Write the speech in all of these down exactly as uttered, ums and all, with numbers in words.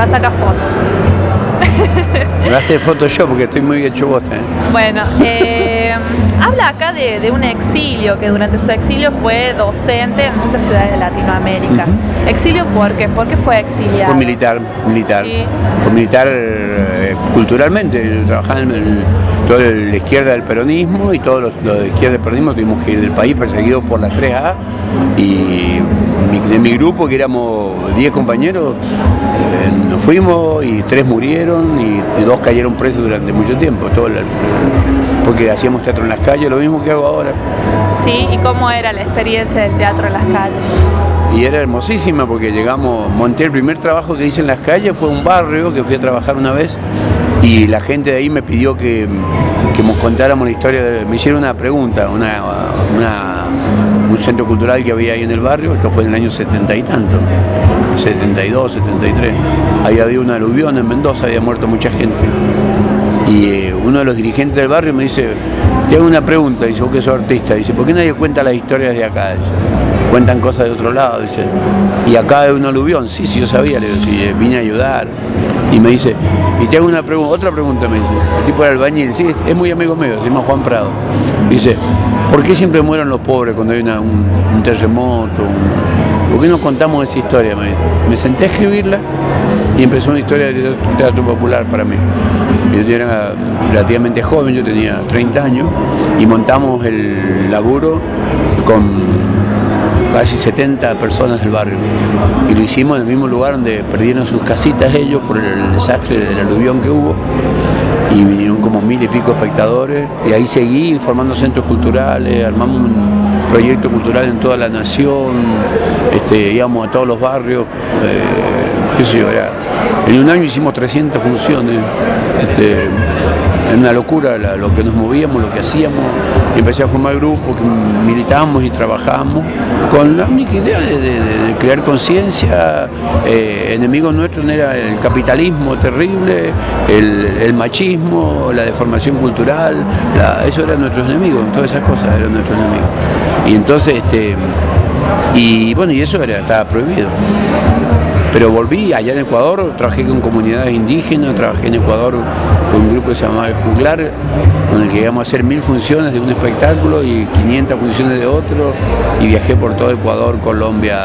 va a sacar fotos. Me va a hacer Photoshop porque estoy muy hecho bosta, ¿eh? Bueno, eh, habla acá de, de un exilio, que durante su exilio fue docente en muchas ciudades de Latinoamérica. Uh-huh. ¿Exilio por qué? ¿Por qué fue exiliado? Fue militar, militar. Sí. Fue militar eh, culturalmente, trabajaba en el, toda la izquierda del peronismo y todos los, los de izquierda del peronismo tuvimos que ir del país perseguidos por las tres A y mi, de mi grupo, que éramos diez compañeros, eh, nos fuimos y tres murieron y, y dos cayeron presos durante mucho tiempo, todo el, porque hacíamos teatro en las calles, lo mismo que hago ahora. Sí, ¿y cómo era la experiencia del teatro en las calles? Y era hermosísima porque llegamos, monté el primer trabajo que hice en las calles, fue un barrio que fui a trabajar una vez y la gente de ahí me pidió que, que nos contáramos la historia, de, me hicieron una pregunta, una, una, un centro cultural que había ahí en el barrio, esto fue en el año setenta y tanto, setenta y dos, setenta y tres, ahí había una aluvión en Mendoza, había muerto mucha gente. Y eh, uno de los dirigentes del barrio me dice, te hago una pregunta, dice, vos que sos artista, dice, ¿por qué nadie cuenta las historias de acá? Dice, cuentan cosas de otro lado, dice, y acá hay un aluvión, sí, sí, yo sabía, le digo, sí, vine a ayudar. Y me dice, y te hago una pregunta, otra pregunta me dice, el tipo era albañil, sí, es, es muy amigo mío, se llama Juan Prado. Dice, ¿por qué siempre mueren los pobres cuando hay una, un, un terremoto? Un, ¿Por qué no contamos esa historia? Me dice. Me senté a escribirla y empezó una historia de teatro popular para mí. Yo era relativamente joven, yo tenía treinta años, y montamos el laburo con casi setenta personas del barrio. Y lo hicimos en el mismo lugar donde perdieron sus casitas ellos por el desastre del aluvión que hubo. Y vinieron como mil y pico espectadores. Y ahí seguí formando centros culturales, armamos un proyecto cultural en toda la nación, este, íbamos a todos los barrios. Eh, qué sé yo, era, en un año hicimos trescientas funciones. Este, Era una locura la, lo que nos movíamos, lo que hacíamos, y empecé a formar grupos que militábamos y trabajábamos con la única idea de, de, de crear conciencia. Eh, enemigos nuestros era el capitalismo terrible, el, el machismo, la deformación cultural, la, eso eran nuestros enemigos, todas esas cosas eran nuestros enemigos. Y entonces, este, y bueno, y eso era, estaba prohibido. Pero volví allá en Ecuador, trabajé con comunidades indígenas, trabajé en Ecuador con un grupo que se llamaba El Juglar, con el que íbamos a hacer mil funciones de un espectáculo y quinientas funciones de otro, y viajé por todo Ecuador, Colombia,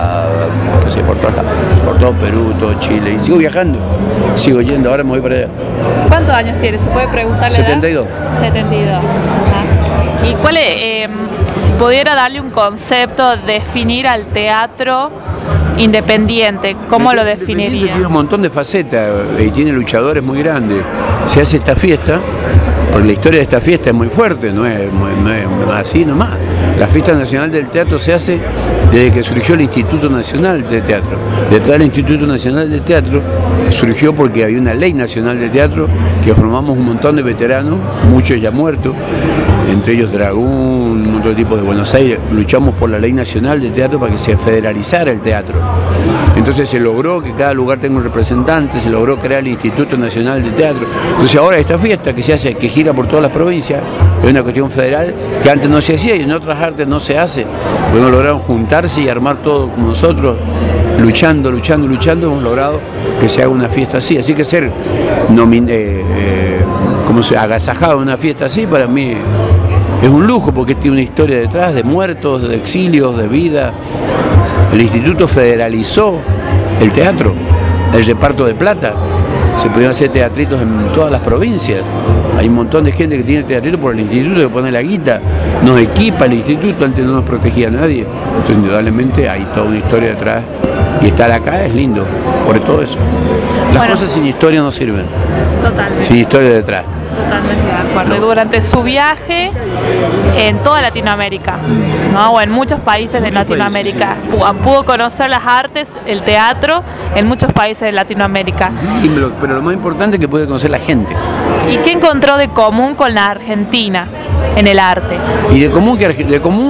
no sé, por todo, por todo Perú, todo Chile, y sigo viajando, sigo yendo, ahora me voy para allá. ¿Cuántos años tienes? ¿Se puede preguntarle? setenta y dos. setenta y dos. Ajá. ¿Y cuál es, eh, si pudiera darle un concepto, definir al teatro independiente, cómo lo definiría? Tiene un montón de facetas y tiene luchadores muy grandes. Se hace esta fiesta, porque la historia de esta fiesta es muy fuerte, no es, no es así nomás. La fiesta nacional del teatro se hace desde que surgió el Instituto Nacional de Teatro. Detrás del Instituto Nacional de Teatro surgió porque había una ley nacional de teatro que formamos un montón de veteranos, muchos ya muertos, entre ellos Dragún, otro tipo de Buenos Aires. Luchamos por la ley nacional de teatro para que se federalizara el teatro. Entonces se logró que cada lugar tenga un representante, se logró crear el Instituto Nacional de Teatro. Entonces ahora esta fiesta que se hace, que gira por todas las provincias, es una cuestión federal que antes no se hacía y en otras artes no se hace. Bueno, lograron juntarse y armar todo como nosotros, luchando, luchando, luchando, hemos logrado que se haga una fiesta así. Así que ser nomin eh, eh, como se agasajado en una fiesta así, para mí es un lujo, porque tiene una historia detrás de muertos, de exilios, de vida. El instituto federalizó el teatro, el reparto de plata. Se pudieron hacer teatritos en todas las provincias. Hay un montón de gente que tiene teatrito por el instituto, que pone la guita, nos equipa el instituto, antes no nos protegía a nadie. Entonces, indudablemente, hay toda una historia detrás. Y estar acá es lindo, por todo eso. Las bueno, cosas sin historia no sirven. Totalmente. Sin historia detrás. Totalmente de acuerdo. Y durante su viaje en toda Latinoamérica, ¿no? O en muchos países de Latinoamérica, países, sí. Pudo conocer las artes, el teatro, en muchos países de Latinoamérica. Y lo, pero lo más importante es que puede conocer la gente. ¿Y qué encontró de común con la Argentina en el arte? Y de común, que de común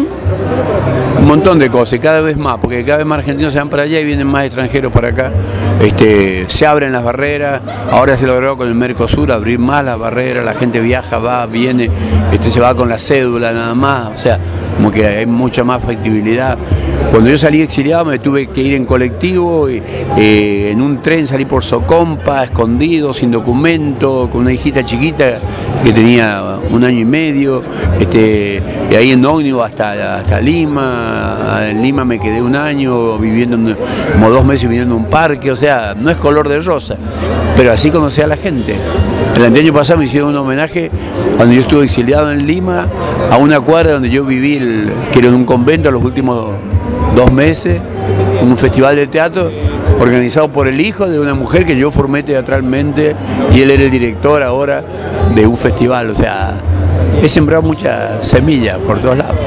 un montón de cosas, cada vez más, porque cada vez más argentinos se van para allá y vienen más extranjeros para acá. Este, se abren las barreras, ahora se logró con el Mercosur abrir más las barreras, la gente viaja, va, viene, este, se va con la cédula nada más, o sea, como que hay mucha más factibilidad. Cuando yo salí exiliado me tuve que ir en colectivo, y, eh, en un tren salí por Socompa, escondido, sin documento, con una hijita chiquita que tenía un año y medio, este, y ahí en ómnibus hasta, hasta Lima. En Lima me quedé un año viviendo, en, como dos meses viviendo en un parque, o sea, no es color de rosa, pero así conocí a la gente. El año pasado me hicieron un homenaje cuando yo estuve exiliado en Lima, a una cuadra donde yo viví, el, que era en un convento los últimos dos meses, un festival de teatro organizado por el hijo de una mujer que yo formé teatralmente y él era el director ahora de un festival. O sea, he sembrado muchas semillas por todos lados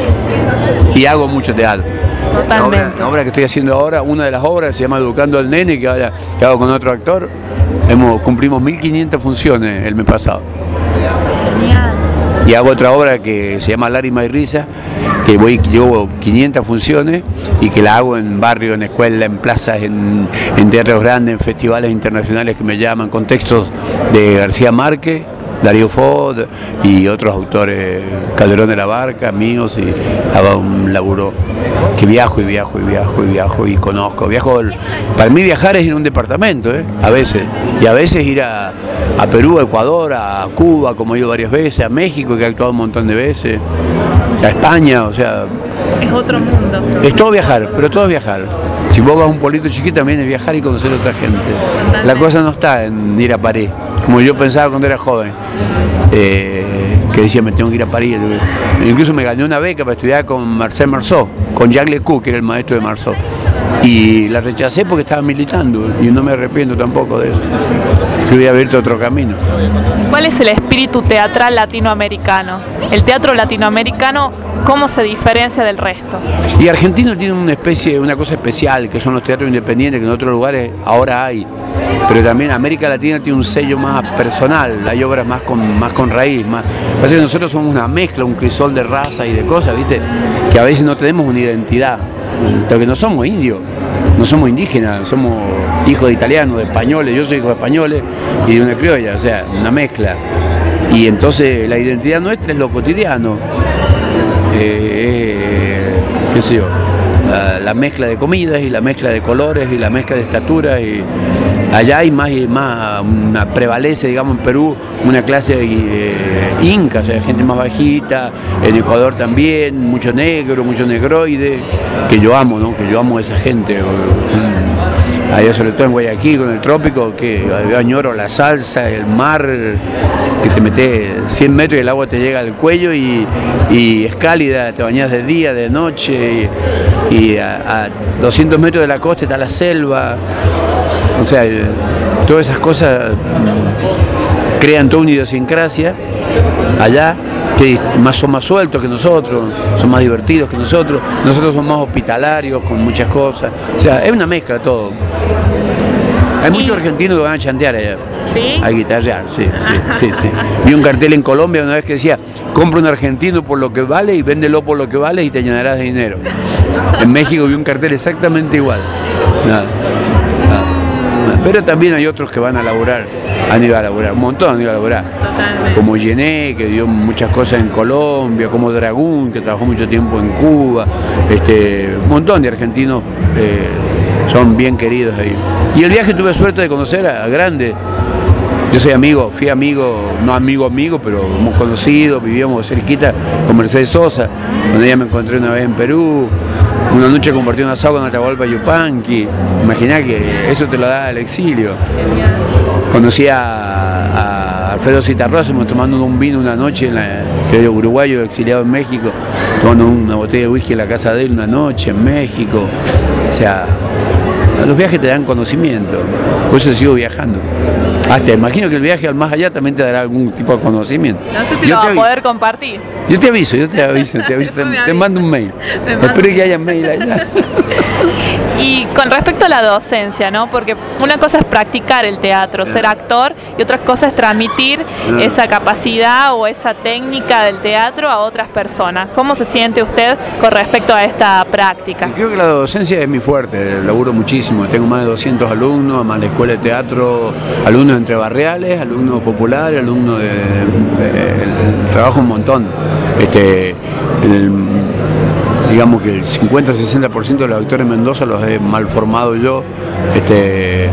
y hago mucho teatro. Totalmente. La obra, la obra que estoy haciendo ahora, una de las obras se llama Educando al Nene, que, ahora, que hago con otro actor. Hemos, cumplimos mil quinientas funciones el mes pasado. Genial. Y hago otra obra que se llama Lágrima y Risa, que voy, llevo quinientas funciones y que la hago en barrio, en escuela, en plazas, en, en teatros grandes, en festivales internacionales que me llaman, con textos de García Márquez, Darío Fo y otros autores, Calderón de la Barca, míos, y hago un laburo que viajo y viajo y viajo y viajo y conozco. Viajo, para mí viajar es ir a un departamento, ¿eh? A veces, y a veces ir a, a Perú, a Ecuador, a Cuba, como he ido varias veces, a México, que he actuado un montón de veces, a España, o sea... Es otro mundo. Es todo viajar, pero todo es viajar. Si vos vas a un pueblito chiquito también es viajar y conocer a otra gente. La cosa no está en ir a París, como yo pensaba cuando era joven, eh, que decía me tengo que ir a París. Incluso me gané una beca para estudiar con Marcel Marceau, con Jacques Lecoq, que era el maestro de Marceau. Y la rechacé porque estaba militando y no me arrepiento tampoco de eso. Yo hubiera abierto otro camino. ¿Cuál es el espíritu teatral latinoamericano? El teatro latinoamericano, ¿cómo se diferencia del resto? Y Argentina tiene una especie, una cosa especial, que son los teatros independientes, que en otros lugares ahora hay. Pero también América Latina tiene un sello más personal, hay obras más con, más con raíz. Más... Pasa que nosotros somos una mezcla, un crisol de raza y de cosas, ¿viste? Que a veces no tenemos una identidad, porque no somos indios, no somos indígenas, somos hijos de italianos, de españoles, yo soy hijo de españoles y de una criolla, o sea, una mezcla. Y entonces la identidad nuestra es lo cotidiano, eh, qué sé yo, la, la mezcla de comidas y la mezcla de colores y la mezcla de estaturas. Y allá hay más y más, una prevalece, digamos, en Perú, una clase eh, inca, o sea, gente más bajita, en Ecuador también, mucho negro, mucho negroide, que yo amo, ¿no? Que yo amo a esa gente. Allá sobre todo en Guayaquil, con el trópico, que yo añoro la salsa, el mar, que te metes cien metros y el agua te llega al cuello y, y es cálida, te bañas de día, de noche, y, y a, a doscientos metros de la costa está la selva. O sea, todas esas cosas crean toda una idiosincrasia allá, que más, son más sueltos que nosotros, son más divertidos que nosotros, nosotros somos más hospitalarios con muchas cosas, o sea, es una mezcla todo. Hay muchos y... argentinos que van a chantear allá, ¿sí? A guitarrear, sí, sí, sí, sí. Vi un cartel en Colombia una vez que decía, compra un argentino por lo que vale y véndelo por lo que vale y te llenarás de dinero. En México vi un cartel exactamente igual, nada. Pero también hay otros que van a laburar, han ido a laburar, un montón han ido a laburar. Totalmente. Como Yené, que dio muchas cosas en Colombia, como Dragún, que trabajó mucho tiempo en Cuba, este, un montón de argentinos eh, son bien queridos ahí. Y el viaje tuve suerte de conocer a, a grandes. Yo soy amigo, fui amigo, no amigo amigo, pero hemos conocido, vivíamos cerquita con Mercedes Sosa, donde ella me encontré una vez en Perú. Una noche compartí un asado con Atahualpa Yupanqui. Imaginá que eso te lo da el exilio. Conocí a, a Alfredo Citarrosa, tomando un vino una noche, en la, que era uruguayo, exiliado en México, tomando una botella de whisky en la casa de él una noche en México. O sea, los viajes te dan conocimiento, por eso sigo viajando. Hasta imagino que el viaje al más allá también te dará algún tipo de conocimiento. No sé si yo lo vas a poder compartir. Yo te aviso, yo te aviso, te aviso, te, te mando un mail. Espero que haya mail allá. Y con respecto a la docencia, ¿no? Porque una cosa es practicar el teatro, ser actor, y otra cosa es transmitir esa capacidad o esa técnica del teatro a otras personas. ¿Cómo se siente usted con respecto a esta práctica? Creo que la docencia es mi fuerte, laburo muchísimo. Tengo más de doscientos alumnos, más la escuela de teatro, alumnos entrebarriales, alumnos populares, alumnos de, de, de trabajo un montón. Este, el, digamos que el cincuenta a sesenta por ciento de los actores en Mendoza los he mal formado yo, este,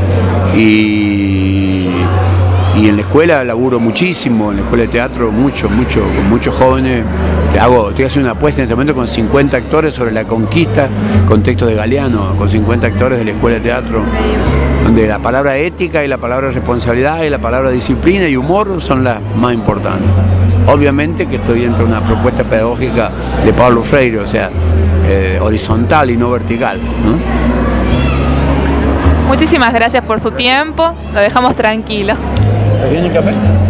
y, y en la escuela laburo muchísimo, en la escuela de teatro mucho, mucho, con muchos jóvenes. Te hago, estoy haciendo una apuesta en este momento con cincuenta actores sobre la conquista, con texto de Galeano, con cincuenta actores de la escuela de teatro, donde la palabra ética y la palabra responsabilidad y la palabra disciplina y humor son las más importantes. Obviamente que estoy dentro de una propuesta pedagógica de Paulo Freire, o sea, eh, horizontal y no vertical, ¿no? Muchísimas gracias por su tiempo, lo dejamos tranquilo. ¿Viene el café?